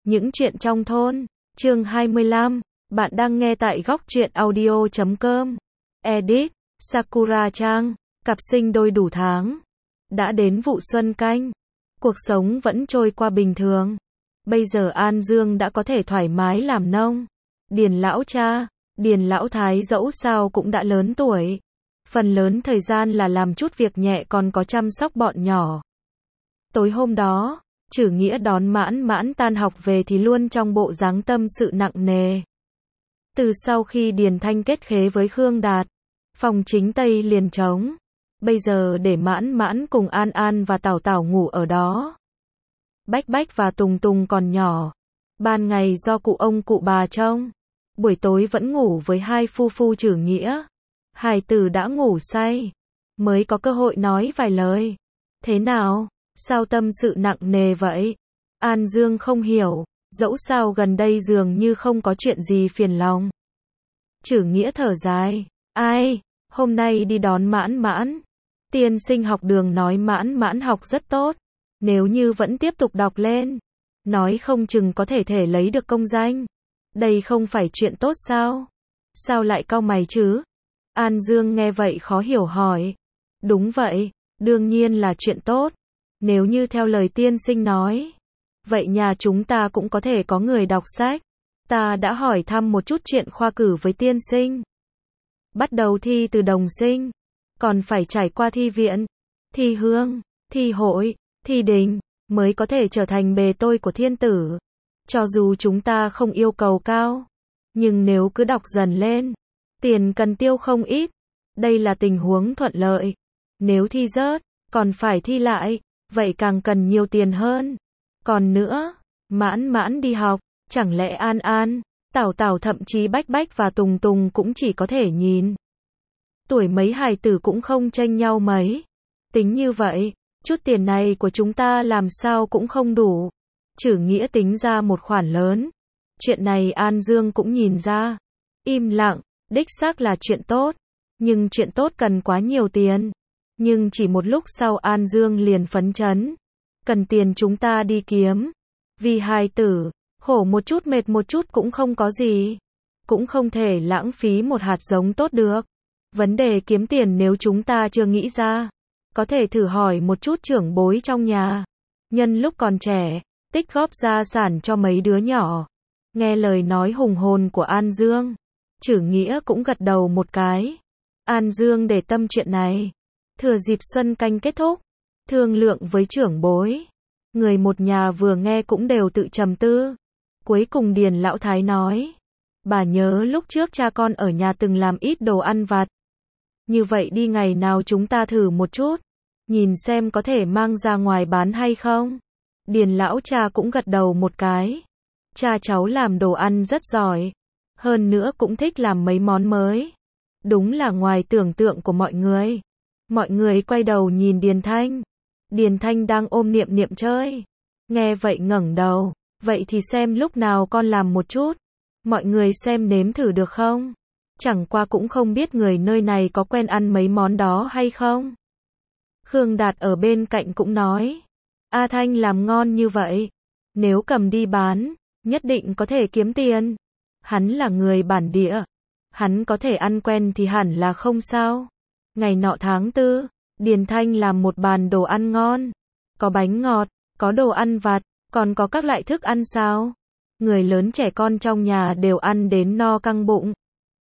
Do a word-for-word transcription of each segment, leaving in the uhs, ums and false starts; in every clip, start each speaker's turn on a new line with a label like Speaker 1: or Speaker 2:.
Speaker 1: Những chuyện trong thôn, chương hai mươi lăm, bạn đang nghe tại góc truyện audio chấm com. Edit, Sakura-chan, cặp sinh đôi đủ tháng. Đã đến vụ xuân canh. Cuộc sống vẫn trôi qua bình thường. Bây giờ An Dương đã có thể thoải mái làm nông. Điền lão cha, Điền lão thái dẫu sao cũng đã lớn tuổi. Phần lớn thời gian là làm chút việc nhẹ còn có chăm sóc bọn nhỏ. Tối hôm đó, Trử Nghĩa đón Mãn Mãn tan học về thì luôn trong bộ dáng tâm sự nặng nề. Từ sau khi Điền Thanh kết khế với Khương Đạt, phòng chính Tây liền trống. Bây giờ để Mãn Mãn cùng An An và Tảo Tảo ngủ ở đó. Bách Bách và Tùng Tùng còn nhỏ. Ban ngày do cụ ông cụ bà trông. Buổi tối vẫn ngủ với hai phu phu Trử Nghĩa. Hài tử đã ngủ say. Mới có cơ hội nói vài lời. Thế nào? Sao tâm sự nặng nề vậy? An Dương không hiểu. Dẫu sao gần đây dường như không có chuyện gì phiền lòng. Trử Nghĩa thở dài. Ai? Hôm nay đi đón Mãn Mãn. Tiên sinh học đường nói Mãn Mãn học rất tốt. Nếu như vẫn tiếp tục đọc lên, nói không chừng có thể thể lấy được công danh. Đây không phải chuyện tốt sao? Sao lại cau mày chứ? An Dương nghe vậy khó hiểu hỏi. Đúng vậy, đương nhiên là chuyện tốt. Nếu như theo lời tiên sinh nói, vậy nhà chúng ta cũng có thể có người đọc sách. Ta đã hỏi thăm một chút chuyện khoa cử với tiên sinh. Bắt đầu thi từ đồng sinh, còn phải trải qua thi viện, thi hương, thi hội, thi đình, mới có thể trở thành bề tôi của thiên tử. Cho dù chúng ta không yêu cầu cao, nhưng nếu cứ đọc dần lên, tiền cần tiêu không ít. Đây là tình huống thuận lợi. Nếu thi rớt, còn phải thi lại, vậy càng cần nhiều tiền hơn. Còn nữa, Mãn Mãn đi học, chẳng lẽ An An, Tảo Tảo thậm chí Bách Bách và Tùng Tùng cũng chỉ có thể nhìn. Tuổi mấy hài tử cũng không chênh nhau mấy. Tính như vậy, chút tiền này của chúng ta làm sao cũng không đủ. Trử Nghĩa tính ra một khoản lớn. Chuyện này An Dương cũng nhìn ra. Im lặng, đích xác là chuyện tốt. Nhưng chuyện tốt cần quá nhiều tiền. Nhưng chỉ một lúc sau An Dương liền phấn chấn. Cần tiền chúng ta đi kiếm. Vì hài tử, khổ một chút mệt một chút cũng không có gì. Cũng không thể lãng phí một hạt giống tốt được. Vấn đề kiếm tiền nếu chúng ta chưa nghĩ ra, có thể thử hỏi một chút trưởng bối trong nhà. Nhân lúc còn trẻ, tích góp gia sản cho mấy đứa nhỏ. Nghe lời nói hùng hồn của An Dương, Trử Nghĩa cũng gật đầu một cái. An Dương để tâm chuyện này. Thừa dịp xuân canh kết thúc, thương lượng với trưởng bối. Người một nhà vừa nghe cũng đều tự trầm tư. Cuối cùng Điền lão thái nói, bà nhớ lúc trước cha con ở nhà từng làm ít đồ ăn vặt. Như vậy đi ngày nào chúng ta thử một chút, nhìn xem có thể mang ra ngoài bán hay không. Điền lão cha cũng gật đầu một cái. Cha cháu làm đồ ăn rất giỏi, hơn nữa cũng thích làm mấy món mới. Đúng là ngoài tưởng tượng của mọi người. Mọi người quay đầu nhìn Điền Thanh. Điền Thanh đang ôm Niệm Niệm chơi. Nghe vậy ngẩng đầu, vậy thì xem lúc nào con làm một chút. Mọi người xem nếm thử được không? Chẳng qua cũng không biết người nơi này có quen ăn mấy món đó hay không. Khương Đạt ở bên cạnh cũng nói, A Thanh làm ngon như vậy, nếu cầm đi bán, nhất định có thể kiếm tiền. Hắn là người bản địa, hắn có thể ăn quen thì hẳn là không sao. Ngày nọ tháng tư, Điền Thanh làm một bàn đồ ăn ngon. Có bánh ngọt, có đồ ăn vặt, còn có các loại thức ăn sao. Người lớn trẻ con trong nhà đều ăn đến no căng bụng.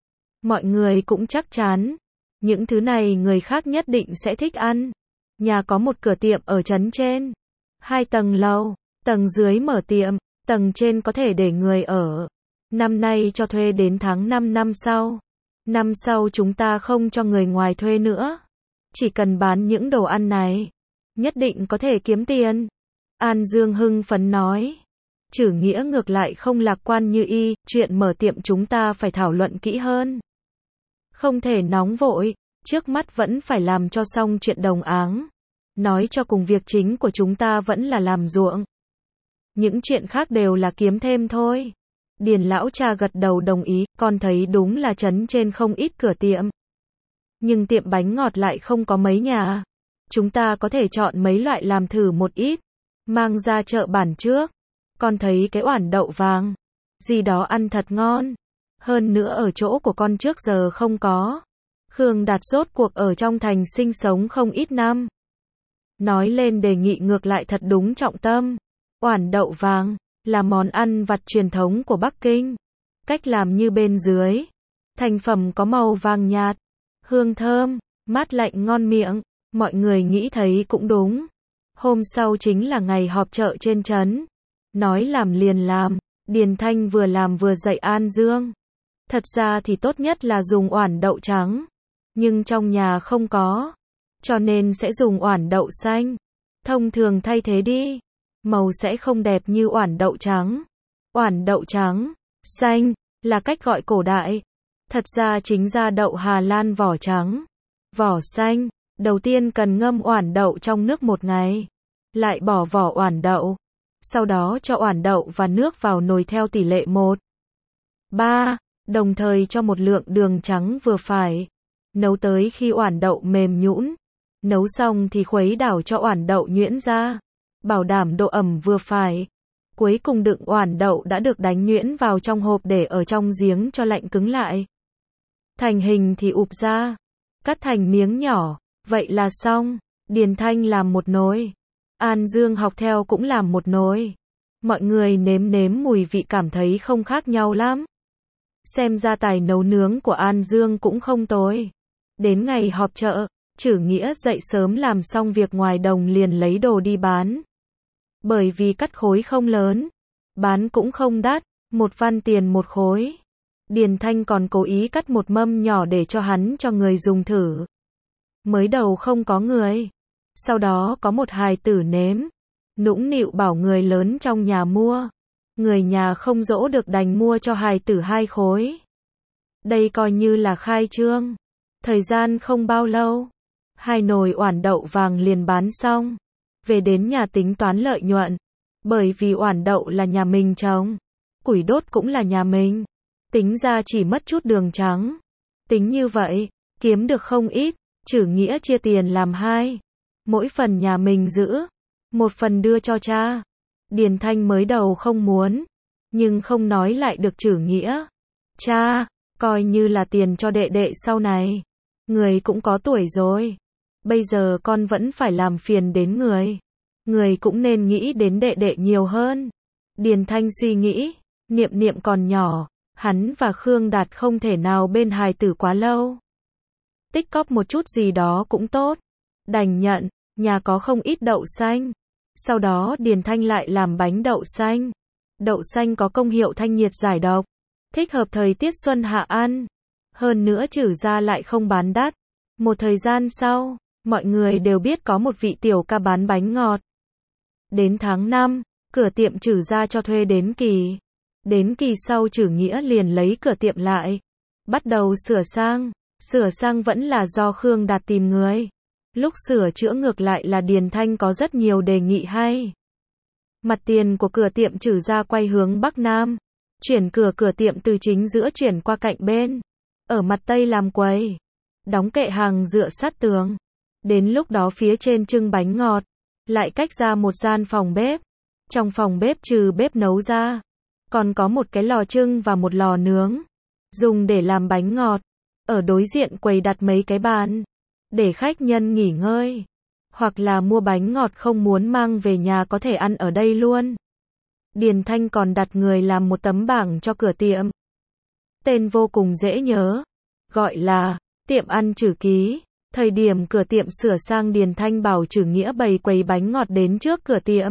Speaker 1: Mọi người cũng chắc chắn, những thứ này người khác nhất định sẽ thích ăn. Nhà có một cửa tiệm ở trấn trên, hai tầng lầu, tầng dưới mở tiệm, tầng trên có thể để người ở. Năm nay cho thuê đến tháng năm năm sau. Năm sau chúng ta không cho người ngoài thuê nữa. Chỉ cần bán những đồ ăn này, nhất định có thể kiếm tiền. An Dương hưng phấn nói. Trử Nghĩa ngược lại không lạc quan như y, chuyện mở tiệm chúng ta phải thảo luận kỹ hơn. Không thể nóng vội, trước mắt vẫn phải làm cho xong chuyện đồng áng. Nói cho cùng việc chính của chúng ta vẫn là làm ruộng. Những chuyện khác đều là kiếm thêm thôi. Điền lão cha gật đầu đồng ý, con thấy đúng là trấn trên không ít cửa tiệm. Nhưng tiệm bánh ngọt lại không có mấy nhà. Chúng ta có thể chọn mấy loại làm thử một ít, mang ra chợ bản trước. con thấy cái oản đậu vàng gì đó ăn thật ngon. Hơn nữa ở chỗ của con trước giờ không có. Khương Đạt rốt cuộc ở trong thành sinh sống không ít năm. Nói lên đề nghị ngược lại thật đúng trọng tâm. Oản đậu vàng là món ăn vặt truyền thống của Bắc Kinh. Cách làm như bên dưới. Thành phẩm có màu vàng nhạt, hương thơm, mát lạnh ngon miệng. Mọi người nghĩ thấy cũng đúng. Hôm sau chính là ngày họp chợ trên trấn. Nói làm liền làm, Điền Thanh vừa làm vừa dạy An Dương. Thật ra thì tốt nhất là dùng oản đậu trắng, nhưng trong nhà không có, cho nên sẽ dùng oản đậu xanh. Thông thường thay thế đi, màu sẽ không đẹp như oản đậu trắng. Oản đậu trắng, xanh, là cách gọi cổ đại. Thật ra chính ra đậu Hà Lan vỏ trắng, vỏ xanh. Đầu tiên cần ngâm oản đậu trong nước một ngày, lại bỏ vỏ oản đậu. Sau đó cho oản đậu và nước vào nồi theo tỷ lệ một ba, đồng thời cho một lượng đường trắng vừa phải. Nấu tới khi oản đậu mềm nhũn. Nấu xong thì khuấy đảo cho oản đậu nhuyễn ra, bảo đảm độ ẩm vừa phải. Cuối cùng đựng oản đậu đã được đánh nhuyễn vào trong hộp để ở trong giếng cho lạnh cứng lại. Thành hình thì ụp ra, cắt thành miếng nhỏ, vậy là xong. Điền Thanh làm một nồi, An Dương học theo cũng làm một nồi. Mọi người nếm nếm mùi vị cảm thấy không khác nhau lắm. Xem ra tài nấu nướng của An Dương cũng không tồi. Đến ngày họp chợ, Trử Nghĩa dậy sớm làm xong việc ngoài đồng liền lấy đồ đi bán. Bởi vì cắt khối không lớn, bán cũng không đắt, một văn tiền một khối. Điền Thanh còn cố ý cắt một mâm nhỏ để cho hắn cho người dùng thử. Mới đầu không có người, sau đó có một hài tử nếm, nũng nịu bảo người lớn trong nhà mua. Người nhà không dỗ được đành mua cho hài tử hai khối. Đây coi như là khai trương. Thời gian không bao lâu, hai nồi oản đậu vàng liền bán xong. Về đến nhà tính toán lợi nhuận. Bởi vì oản đậu là nhà mình trồng, củi đốt cũng là nhà mình. Tính ra chỉ mất chút đường trắng. Tính như vậy, kiếm được không ít. Trử Nghĩa chia tiền làm hai. Mỗi phần nhà mình giữ, một phần đưa cho cha. Điền Thanh mới đầu không muốn, nhưng không nói lại được Trử Nghĩa. Cha, coi như là tiền cho đệ đệ sau này. Người cũng có tuổi rồi. Bây giờ con vẫn phải làm phiền đến người. Người cũng nên nghĩ đến đệ đệ nhiều hơn. Điền Thanh suy nghĩ, Niệm Niệm còn nhỏ, hắn và Khương Đạt không thể nào bên hài tử quá lâu. Tích cóp một chút gì đó cũng tốt. Đành nhận, nhà có không ít đậu xanh. Sau đó Điền Thanh lại làm bánh đậu xanh. Đậu xanh có công hiệu thanh nhiệt giải độc, thích hợp thời tiết xuân hạ ăn. Hơn nữa Trử gia lại không bán đắt. Một thời gian sau, mọi người đều biết có một vị tiểu ca bán bánh ngọt. Đến tháng năm, cửa tiệm Trử gia cho thuê đến kỳ. Đến kỳ sau Trử Nghĩa liền lấy cửa tiệm lại, bắt đầu sửa sang. Sửa sang vẫn là do Khương Đạt tìm người. Lúc sửa chữa ngược lại là Điền Thanh có rất nhiều đề nghị hay. Mặt tiền của cửa tiệm Trử gia quay hướng Bắc Nam. Chuyển cửa cửa tiệm từ chính giữa chuyển qua cạnh bên. Ở mặt Tây làm quầy. Đóng kệ hàng dựa sát tường. Đến lúc đó phía trên trưng bánh ngọt. Lại cách ra một gian phòng bếp. Trong phòng bếp trừ bếp nấu ra, còn có một cái lò trưng và một lò nướng. Dùng để làm bánh ngọt. Ở đối diện quầy đặt mấy cái bàn. Để khách nhân nghỉ ngơi. Hoặc là mua bánh ngọt không muốn mang về nhà có thể ăn ở đây luôn. Điền Thanh còn đặt người làm một tấm bảng cho cửa tiệm. Tên vô cùng dễ nhớ. Gọi là tiệm ăn Trử Ký. Thời điểm cửa tiệm sửa sang Điền Thanh bảo Trử Nghĩa bày quầy bánh ngọt đến trước cửa tiệm.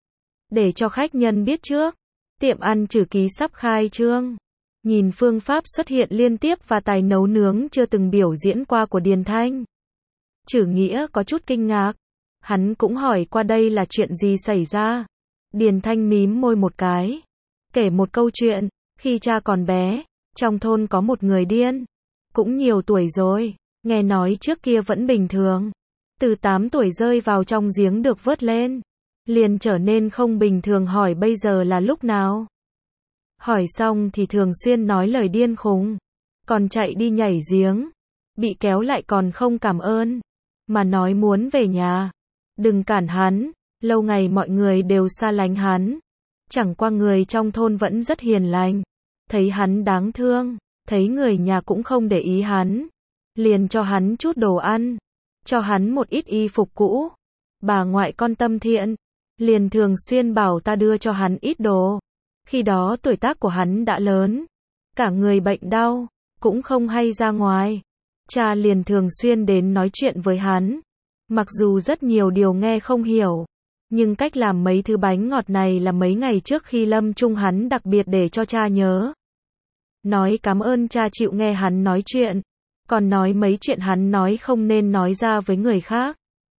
Speaker 1: Để cho khách nhân biết trước. Tiệm ăn Trử Ký sắp khai trương. Nhìn phương pháp xuất hiện liên tiếp và tài nấu nướng chưa từng biểu diễn qua của Điền Thanh. Trử Nghĩa có chút kinh ngạc. Hắn cũng hỏi qua đây là chuyện gì xảy ra. Điền Thanh mím môi một cái. Kể một câu chuyện. Khi cha còn bé, trong thôn có một người điên. Cũng nhiều tuổi rồi. Nghe nói trước kia vẫn bình thường. Từ tám tuổi rơi vào trong giếng được vớt lên. Liền trở nên không bình thường, hỏi bây giờ là lúc nào. Hỏi xong thì thường xuyên nói lời điên khùng. Còn chạy đi nhảy giếng. Bị kéo lại còn không cảm ơn. Mà nói muốn về nhà. Đừng cản hắn. Lâu ngày mọi người đều xa lánh hắn. Chẳng qua người trong thôn vẫn rất hiền lành. Thấy hắn đáng thương, thấy người nhà cũng không để ý hắn. Liền cho hắn chút đồ ăn, cho hắn một ít y phục cũ. Bà ngoại con tâm thiện, liền thường xuyên bảo ta đưa cho hắn ít đồ. Khi đó tuổi tác của hắn đã lớn, cả người bệnh đau, cũng không hay ra ngoài. Cha liền thường xuyên đến nói chuyện với hắn. Mặc dù rất nhiều điều nghe không hiểu, nhưng cách làm mấy thứ bánh ngọt này là mấy ngày trước khi lâm chung hắn đặc biệt để cho cha nhớ. Nói cảm ơn cha chịu nghe hắn nói chuyện, còn nói mấy chuyện hắn nói không nên nói ra với người khác,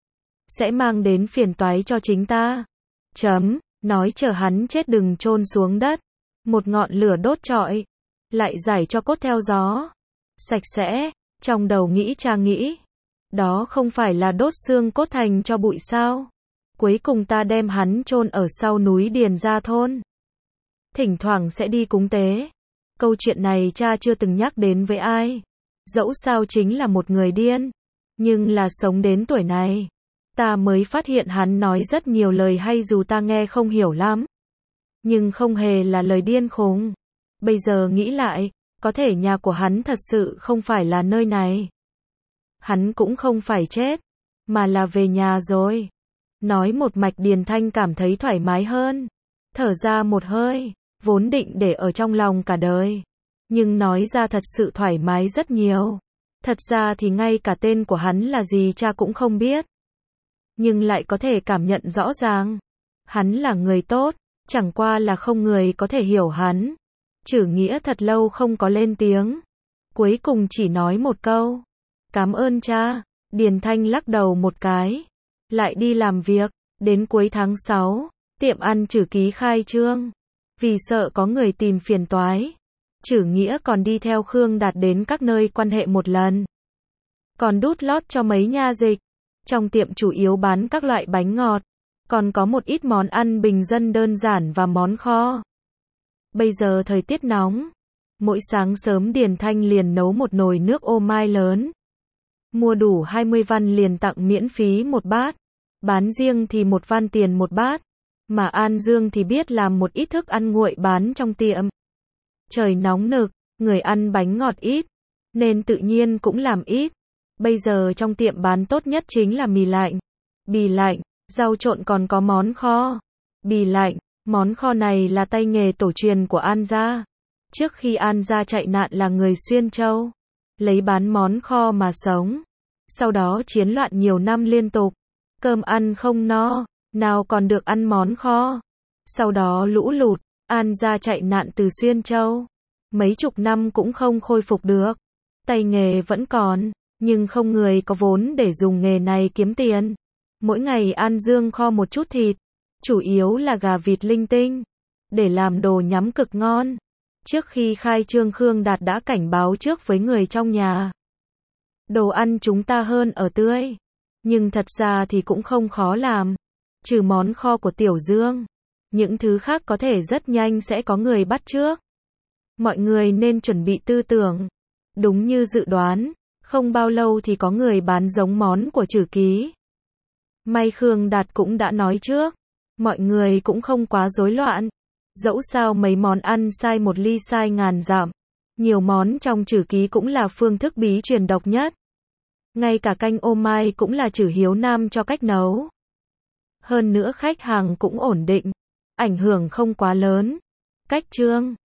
Speaker 1: sẽ mang đến phiền toái cho chính ta. Chấm, nói chờ hắn chết đừng chôn xuống đất. Một ngọn lửa đốt trọi, lại giải cho cốt theo gió. Sạch sẽ, trong đầu nghĩ cha nghĩ. Đó không phải là đốt xương cốt thành cho bụi sao? Cuối cùng ta đem hắn chôn ở sau núi Điền Gia thôn. Thỉnh thoảng sẽ đi cúng tế. Câu chuyện này cha chưa từng nhắc đến với ai. Dẫu sao chính là một người điên. Nhưng là sống đến tuổi này, ta mới phát hiện hắn nói rất nhiều lời hay dù ta nghe không hiểu lắm. Nhưng không hề là lời điên khùng. Bây giờ nghĩ lại, có thể nhà của hắn thật sự không phải là nơi này. Hắn cũng không phải chết, mà là về nhà rồi. Nói một mạch Điền Thanh cảm thấy thoải mái hơn. Thở ra một hơi, vốn định để ở trong lòng cả đời. Nhưng nói ra thật sự thoải mái rất nhiều. Thật ra thì ngay cả tên của hắn là gì cha cũng không biết. Nhưng lại có thể cảm nhận rõ ràng. Hắn là người tốt, chẳng qua là không người có thể hiểu hắn. Chử Nghĩa thật lâu không có lên tiếng. Cuối cùng chỉ nói một câu. Cảm ơn cha. Điền Thanh lắc đầu một cái. Lại đi làm việc. Đến cuối tháng sáu, tiệm ăn Chử Ký khai trương. Vì sợ có người tìm phiền toái, Chử Nghĩa còn đi theo Khương Đạt đến các nơi quan hệ một lần. Còn đút lót cho mấy nha dịch. Trong tiệm chủ yếu bán các loại bánh ngọt. Còn có một ít món ăn bình dân đơn giản và món kho. Bây giờ thời tiết nóng. Mỗi sáng sớm Điền Thanh liền nấu một nồi nước ô mai lớn. Mua đủ hai mươi văn liền tặng miễn phí một bát. Bán riêng thì một văn tiền một bát. Mà An Dương thì biết làm một ít thức ăn nguội bán trong tiệm. Trời nóng nực, người ăn bánh ngọt ít, nên tự nhiên cũng làm ít. Bây giờ trong tiệm bán tốt nhất chính là mì lạnh, bì lạnh, rau trộn còn có món kho. Bì lạnh, món kho này là tay nghề tổ truyền của An gia. Trước khi An gia chạy nạn là người Xuyên Châu, lấy bán món kho mà sống. Sau đó chiến loạn nhiều năm liên tục, cơm ăn không no, nào còn được ăn món kho. Sau đó lũ lụt, An gia chạy nạn từ Xuyên Châu. Mấy chục năm cũng không khôi phục được. Tay nghề vẫn còn, nhưng không người có vốn để dùng nghề này kiếm tiền. Mỗi ngày An Dương kho một chút thịt, chủ yếu là gà vịt linh tinh, để làm đồ nhắm cực ngon. Trước khi khai trương Khương Đạt đã cảnh báo trước với người trong nhà. Đồ ăn chúng ta hơn ở tươi, nhưng thật ra thì cũng không khó làm. Trừ món kho của Tiểu Dương, những thứ khác có thể rất nhanh sẽ có người bắt chước. Mọi người nên chuẩn bị tư tưởng. Đúng như dự đoán, không bao lâu thì có người bán giống món của Chử Ký. May Khương Đạt cũng đã nói trước, mọi người cũng không quá rối loạn. Dẫu sao mấy món ăn sai một ly sai ngàn dặm. Nhiều món trong Chử Ký cũng là phương thức bí truyền độc nhất. Ngay cả canh ô mai cũng là Chử Hiếu Nam cho cách nấu. Hơn nữa khách hàng cũng ổn định, ảnh hưởng không quá lớn. Cách trương